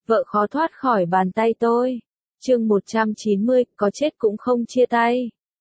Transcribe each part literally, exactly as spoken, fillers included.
Vợ khó thoát khỏi bàn tay tôi. Chương một trăm chín mươi, có chết cũng không chia tay.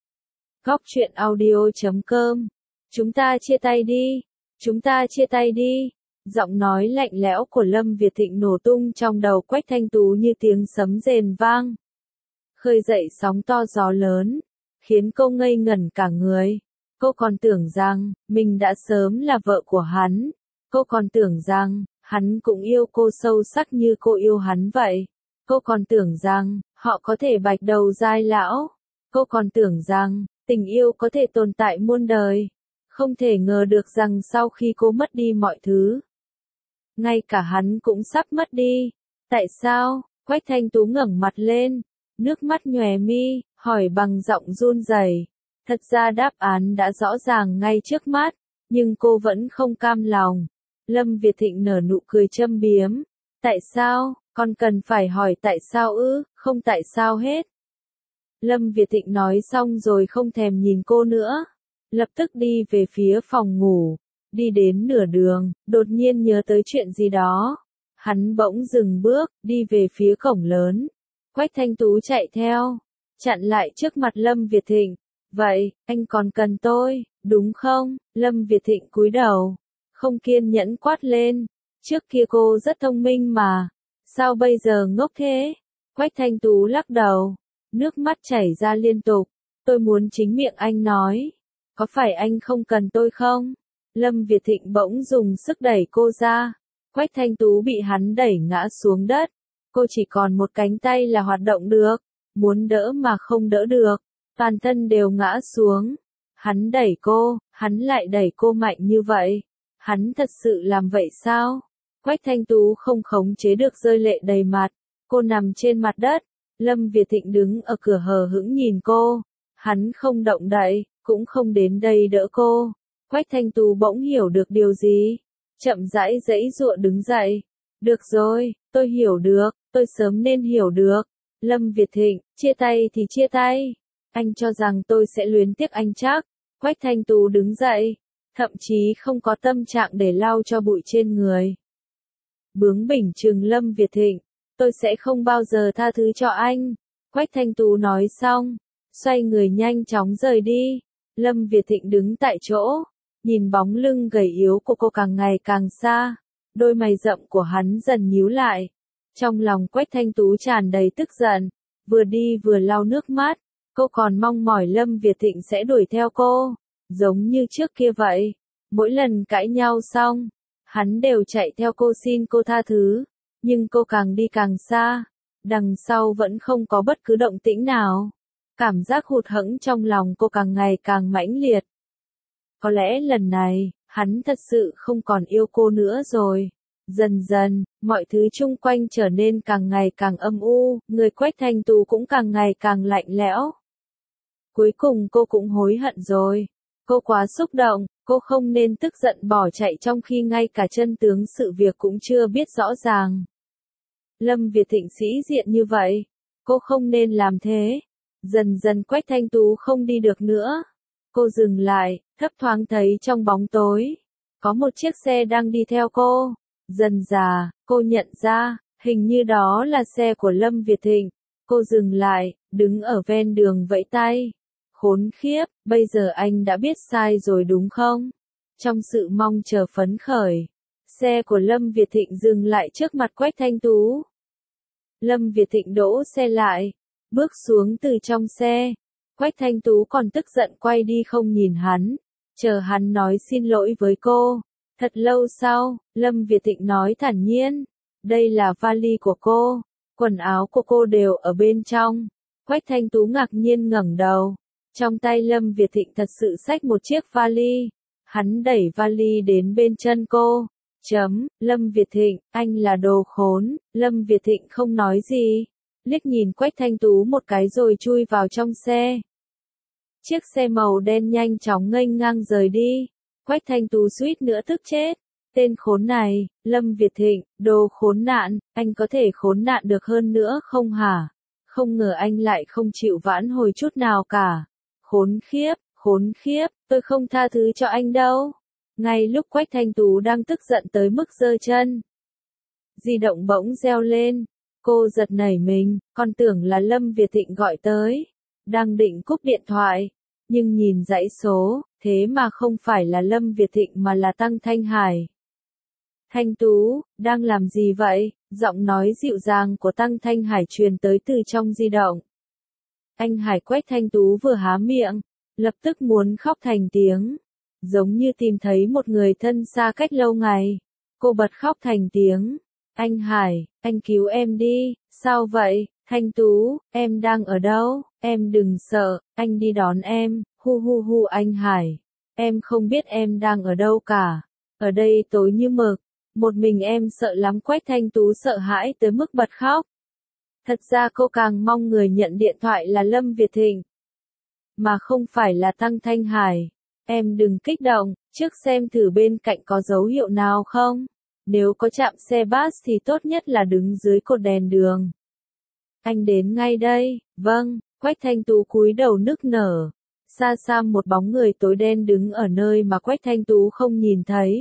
Góc truyện audio chấm com. Chúng ta chia tay đi. Chúng ta chia tay đi. Giọng nói lạnh lẽo của Lâm Việt Thịnh nổ tung trong đầu Quách Thanh Tú như tiếng sấm rền vang. Khơi dậy sóng to gió lớn, khiến cô ngây ngẩn cả người. Cô còn tưởng rằng, mình đã sớm là vợ của hắn. Cô còn tưởng rằng, hắn cũng yêu cô sâu sắc như cô yêu hắn vậy. Cô còn tưởng rằng, họ có thể bạch đầu giai lão. Cô còn tưởng rằng, tình yêu có thể tồn tại muôn đời. Không thể ngờ được rằng sau khi cô mất đi mọi thứ, ngay cả hắn cũng sắp mất đi. Tại sao? Quách Thanh Tú ngẩng mặt lên, nước mắt nhòe mi, hỏi bằng giọng run rẩy. Thật ra đáp án đã rõ ràng ngay trước mắt, nhưng cô vẫn không cam lòng. Lâm Việt Thịnh nở nụ cười châm biếm. Tại sao? Con cần phải hỏi tại sao ư, không tại sao hết. Lâm Việt Thịnh nói xong rồi không thèm nhìn cô nữa. Lập tức đi về phía phòng ngủ. Đi đến nửa đường, đột nhiên nhớ tới chuyện gì đó. Hắn bỗng dừng bước, đi về phía cổng lớn. Quách Thanh Tú chạy theo, chặn lại trước mặt Lâm Việt Thịnh. Vậy, anh còn cần tôi, đúng không? Lâm Việt Thịnh cúi đầu, không kiên nhẫn quát lên. Trước kia cô rất thông minh mà, sao bây giờ ngốc thế? Quách Thanh Tú lắc đầu, nước mắt chảy ra liên tục. Tôi muốn chính miệng anh nói. Có phải anh không cần tôi không? Lâm Việt Thịnh bỗng dùng sức đẩy cô ra. Quách Thanh Tú bị hắn đẩy ngã xuống đất. Cô chỉ còn một cánh tay là hoạt động được. Muốn đỡ mà không đỡ được. Toàn thân đều ngã xuống. Hắn đẩy cô, hắn lại đẩy cô mạnh như vậy. Hắn thật sự làm vậy sao? Quách Thanh Tú không khống chế được rơi lệ đầy mặt. Cô nằm trên mặt đất. Lâm Việt Thịnh đứng ở cửa hờ hững nhìn cô. Hắn không động đậy, cũng không đến đây đỡ cô. Quách Thanh Tú bỗng hiểu được điều gì. Chậm rãi giãy giụa đứng dậy. Được rồi, tôi hiểu được, tôi sớm nên hiểu được. Lâm Việt Thịnh, chia tay thì chia tay. Anh cho rằng tôi sẽ luyến tiếc anh chắc. Quách Thanh Tú đứng dậy, thậm chí không có tâm trạng để lau cho bụi trên người. Bướng bỉnh trừng Lâm Việt Thịnh, tôi sẽ không bao giờ tha thứ cho anh. Quách Thanh Tú nói xong, xoay người nhanh chóng rời đi. Lâm Việt Thịnh đứng tại chỗ, nhìn bóng lưng gầy yếu của cô càng ngày càng xa. Đôi mày rậm của hắn dần nhíu lại. Trong lòng Quách Thanh Tú tràn đầy tức giận, vừa đi vừa lau nước mắt. Cô còn mong mỏi Lâm Việt Thịnh sẽ đuổi theo cô, giống như trước kia vậy. Mỗi lần cãi nhau xong, hắn đều chạy theo cô xin cô tha thứ, nhưng cô càng đi càng xa, đằng sau vẫn không có bất cứ động tĩnh nào. Cảm giác hụt hẫng trong lòng cô càng ngày càng mãnh liệt. Có lẽ lần này, hắn thật sự không còn yêu cô nữa rồi. Dần dần, mọi thứ chung quanh trở nên càng ngày càng âm u, người Quách Thanh Tú cũng càng ngày càng lạnh lẽo. Cuối cùng cô cũng hối hận rồi. Cô quá xúc động, cô không nên tức giận bỏ chạy trong khi ngay cả chân tướng sự việc cũng chưa biết rõ ràng. Lâm Việt Thịnh sĩ diện như vậy, cô không nên làm thế. Dần dần Quách Thanh Tú không đi được nữa. Cô dừng lại, thấp thoáng thấy trong bóng tối, có một chiếc xe đang đi theo cô. Dần dà, cô nhận ra, hình như đó là xe của Lâm Việt Thịnh. Cô dừng lại, đứng ở ven đường vẫy tay. Khốn khiếp, bây giờ anh đã biết sai rồi đúng không? Trong sự mong chờ phấn khởi, xe của Lâm Việt Thịnh dừng lại trước mặt Quách Thanh Tú. Lâm Việt Thịnh đỗ xe lại, bước xuống từ trong xe. Quách Thanh Tú còn tức giận quay đi không nhìn hắn, chờ hắn nói xin lỗi với cô. Thật lâu sau, Lâm Việt Thịnh nói thản nhiên, đây là vali của cô, quần áo của cô đều ở bên trong. Quách Thanh Tú ngạc nhiên ngẩng đầu, trong tay Lâm Việt Thịnh thật sự xách một chiếc vali. Hắn đẩy vali đến bên chân cô. Chấm, Lâm Việt Thịnh, anh là đồ khốn. Lâm Việt Thịnh không nói gì, liếc nhìn Quách Thanh Tú một cái rồi chui vào trong xe. Chiếc xe màu đen nhanh chóng nghênh ngang rời đi. Quách Thanh Tú suýt nữa tức chết. Tên khốn này, Lâm Việt Thịnh, đồ khốn nạn, anh có thể khốn nạn được hơn nữa không hả? Không ngờ anh lại không chịu vãn hồi chút nào cả. Khốn khiếp, khốn khiếp, tôi không tha thứ cho anh đâu. Ngay lúc Quách Thanh Tú đang tức giận tới mức giơ chân Di động bỗng reo lên. Cô giật nảy mình, còn tưởng là Lâm Việt Thịnh gọi tới. Đang định cúp điện thoại, nhưng nhìn dãy số, thế mà không phải là Lâm Việt Thịnh mà là Tăng Thanh Hải. Thanh Tú, đang làm gì vậy? Giọng nói dịu dàng của Tăng Thanh Hải truyền tới từ trong di động. Anh Hải Quách Thanh Tú vừa há miệng, lập tức muốn khóc thành tiếng. Giống như tìm thấy một người thân xa cách lâu ngày. Cô bật khóc thành tiếng. Anh Hải, anh cứu em đi, sao vậy? Thanh Tú, em đang ở đâu? Em đừng sợ, anh đi đón em, hu hu hu anh Hải. Em không biết em đang ở đâu cả. Ở đây tối như mực, một mình em sợ lắm. Quách Thanh Tú sợ hãi tới mức bật khóc. Thật ra cô càng mong người nhận điện thoại là Lâm Việt Thịnh, mà không phải là Tăng Thanh Hải. Em đừng kích động, trước xem thử bên cạnh có dấu hiệu nào không. Nếu có chạm xe bus thì tốt nhất là đứng dưới cột đèn đường. Anh đến ngay đây. Vâng. Quách Thanh Tú cúi đầu nức nở. Xa xa một bóng người tối đen đứng ở nơi mà Quách Thanh Tú không nhìn thấy.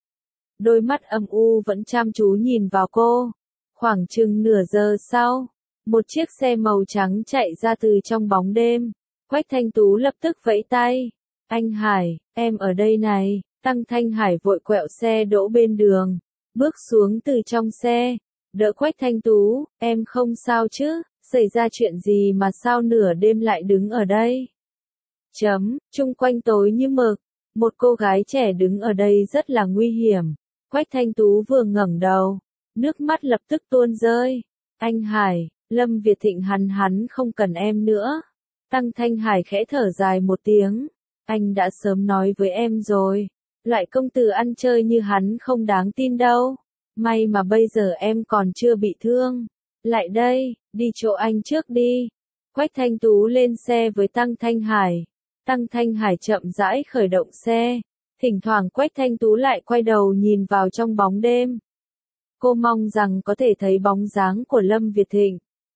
Đôi mắt âm u vẫn chăm chú nhìn vào cô. Khoảng chừng nửa giờ sau, một chiếc xe màu trắng chạy ra từ trong bóng đêm. Quách Thanh Tú lập tức vẫy tay. Anh Hải, em ở đây này. Tăng Thanh Hải vội quẹo xe đỗ bên đường, bước xuống từ trong xe, đỡ Quách Thanh Tú. Em không sao chứ? Xảy ra chuyện gì mà sao nửa đêm lại đứng ở đây? Chấm, chung quanh tối như mực, một cô gái trẻ đứng ở đây rất là nguy hiểm. Quách Thanh Tú vừa ngẩng đầu, nước mắt lập tức tuôn rơi. Anh Hải, Lâm Việt Thịnh hắn hắn không cần em nữa. Tăng Thanh Hải khẽ thở dài một tiếng. Anh đã sớm nói với em rồi, loại công tử ăn chơi như hắn không đáng tin đâu. May mà bây giờ em còn chưa bị thương. Lại đây, đi chỗ anh trước đi. Quách Thanh Tú lên xe với Tăng Thanh Hải. Tăng Thanh Hải chậm rãi khởi động xe. Thỉnh thoảng Quách Thanh Tú lại quay đầu nhìn vào trong bóng đêm. Cô mong rằng có thể thấy bóng dáng của Lâm Việt Thịnh.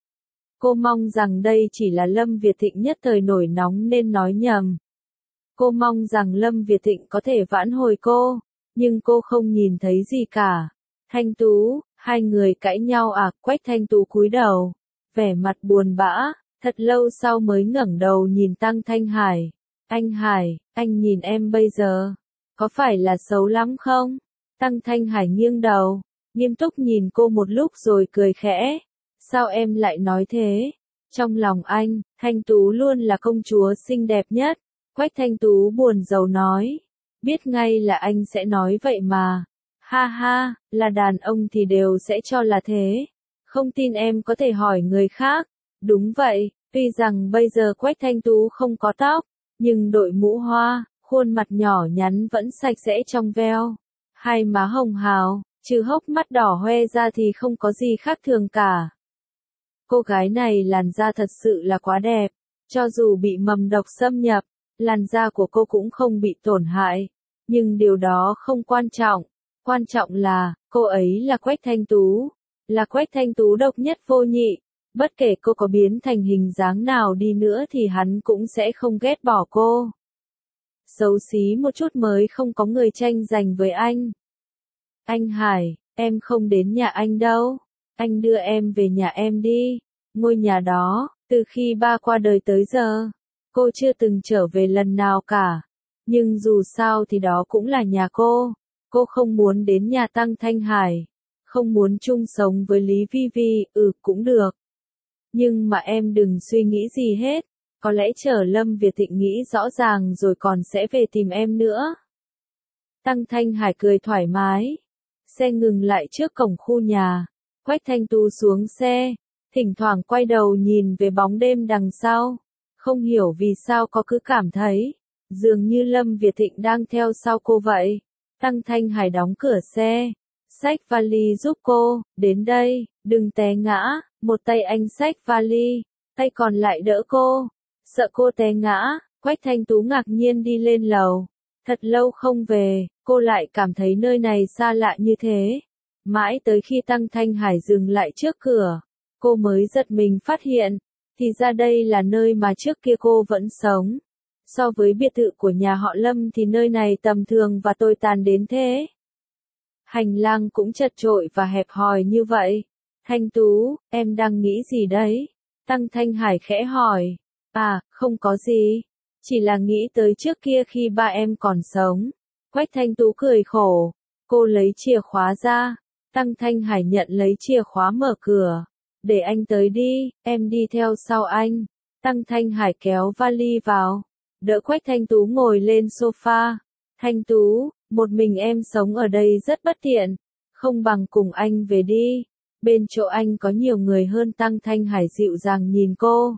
Cô mong rằng đây chỉ là Lâm Việt Thịnh nhất thời nổi nóng nên nói nhầm. Cô mong rằng Lâm Việt Thịnh có thể vãn hồi cô, nhưng cô không nhìn thấy gì cả. Thanh Tú, hai người cãi nhau à? Quách Thanh Tú cúi đầu, vẻ mặt buồn bã, thật lâu sau mới ngẩng đầu nhìn Tăng Thanh Hải. Anh Hải, anh nhìn em bây giờ, có phải là xấu lắm không? Tăng Thanh Hải nghiêng đầu, nghiêm túc nhìn cô một lúc rồi cười khẽ. Sao em lại nói thế? Trong lòng anh, Thanh Tú luôn là công chúa xinh đẹp nhất. Quách Thanh Tú buồn rầu nói. Biết ngay là anh sẽ nói vậy mà. Ha ha, là đàn ông thì đều sẽ cho là thế. Không tin em có thể hỏi người khác. Đúng vậy, tuy rằng bây giờ Quách Thanh Tú không có tóc, nhưng đội mũ hoa, khuôn mặt nhỏ nhắn vẫn sạch sẽ trong veo. Hai má hồng hào, trừ hốc mắt đỏ hoe ra thì không có gì khác thường cả. Cô gái này làn da thật sự là quá đẹp. Cho dù bị mầm độc xâm nhập, làn da của cô cũng không bị tổn hại. Nhưng điều đó không quan trọng. Quan trọng là, cô ấy là Quách Thanh Tú. Là Quách Thanh Tú độc nhất vô nhị. Bất kể cô có biến thành hình dáng nào đi nữa thì hắn cũng sẽ không ghét bỏ cô. Xấu xí một chút mới không có người tranh giành với anh. Anh Hải, em không đến nhà anh đâu. Anh đưa em về nhà em đi. Ngôi nhà đó, từ khi ba qua đời tới giờ, cô chưa từng trở về lần nào cả. Nhưng dù sao thì đó cũng là nhà cô. Cô không muốn đến nhà Tăng Thanh Hải. Không muốn chung sống với Lý Vi Vi, ừ cũng được. Nhưng mà em đừng suy nghĩ gì hết. Có lẽ chờ Lâm Việt Thịnh nghĩ rõ ràng rồi còn sẽ về tìm em nữa. Tăng Thanh Hải cười thoải mái. Xe ngừng lại trước cổng khu nhà. Quách Thanh Tú xuống xe, thỉnh thoảng quay đầu nhìn về bóng đêm đằng sau. Không hiểu vì sao có cứ cảm thấy, dường như Lâm Việt Thịnh đang theo sau cô vậy. Tăng Thanh Hải đóng cửa xe, xách vali giúp cô, đến đây, đừng té ngã. Một tay anh xách vali, tay còn lại đỡ cô. Sợ cô té ngã, Quách Thanh Tú ngạc nhiên đi lên lầu. Thật lâu không về, cô lại cảm thấy nơi này xa lạ như thế. Mãi tới khi Tăng Thanh Hải dừng lại trước cửa, cô mới giật mình phát hiện, thì ra đây là nơi mà trước kia cô vẫn sống. So với biệt thự của nhà họ Lâm thì nơi này tầm thường và tồi tàn đến thế. Hành lang cũng chật chội và hẹp hòi như vậy. Thanh Tú, em đang nghĩ gì đấy? Tăng Thanh Hải khẽ hỏi. À, không có gì. Chỉ là nghĩ tới trước kia khi ba em còn sống. Quách Thanh Tú cười khổ. Cô lấy chìa khóa ra. Tăng Thanh Hải nhận lấy chìa khóa mở cửa. Để anh tới đi, em đi theo sau anh. Tăng Thanh Hải kéo vali vào. Đỡ Quách Thanh Tú ngồi lên sofa. Thanh Tú, một mình em sống ở đây rất bất tiện. Không bằng cùng anh về đi. Bên chỗ anh có nhiều người hơn. Tăng Thanh Hải dịu dàng nhìn cô.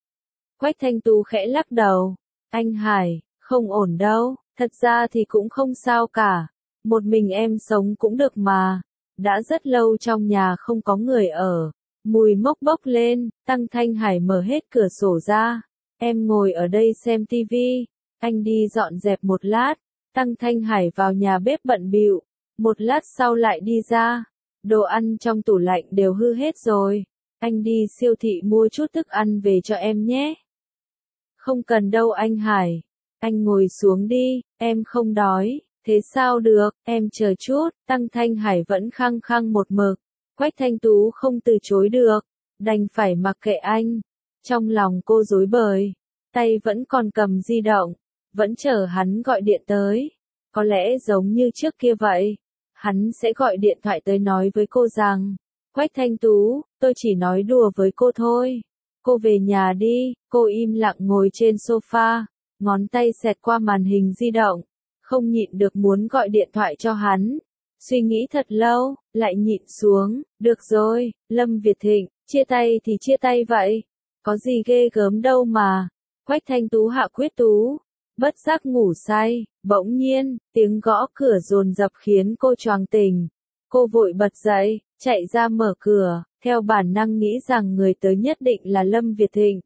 Quách Thanh Tú khẽ lắc đầu. Anh Hải, không ổn đâu. Thật ra thì cũng không sao cả. Một mình em sống cũng được mà. Đã rất lâu trong nhà không có người ở. Mùi mốc bốc lên. Tăng Thanh Hải mở hết cửa sổ ra. Em ngồi ở đây xem tivi. Anh đi dọn dẹp một lát. Tăng Thanh Hải vào nhà bếp bận bịu. Một lát sau lại đi ra. Đồ ăn trong tủ lạnh đều hư hết rồi. Anh đi siêu thị mua chút thức ăn về cho em nhé. Không cần đâu anh Hải. Anh ngồi xuống đi, em không đói. Thế sao được, em chờ chút. Tăng Thanh Hải vẫn khăng khăng một mực. Quách Thanh Tú không từ chối được. Đành phải mặc kệ anh. Trong lòng cô rối bời. Tay vẫn còn cầm di động. Vẫn chờ hắn gọi điện tới. Có lẽ giống như trước kia vậy. Hắn sẽ gọi điện thoại tới nói với cô rằng. Quách Thanh Tú, tôi chỉ nói đùa với cô thôi. Cô về nhà đi. Cô im lặng ngồi trên sofa. Ngón tay xẹt qua màn hình di động. Không nhịn được muốn gọi điện thoại cho hắn. Suy nghĩ thật lâu, lại nhịn xuống. Được rồi, Lâm Việt Thịnh, chia tay thì chia tay vậy. Có gì ghê gớm đâu mà. Quách Thanh Tú hạ quyết tú. Bất giác ngủ say, bỗng nhiên, tiếng gõ cửa dồn dập khiến cô choàng tỉnh. Cô vội bật dậy, chạy ra mở cửa, theo bản năng nghĩ rằng người tới nhất định là Lâm Việt Thịnh.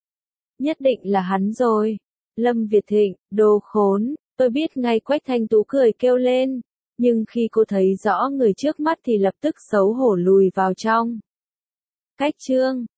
Nhất định là hắn rồi. Lâm Việt Thịnh, đồ khốn, tôi biết ngay. Quách Thanh Tú cười kêu lên. Nhưng khi cô thấy rõ người trước mắt thì lập tức xấu hổ lùi vào trong. Cách chương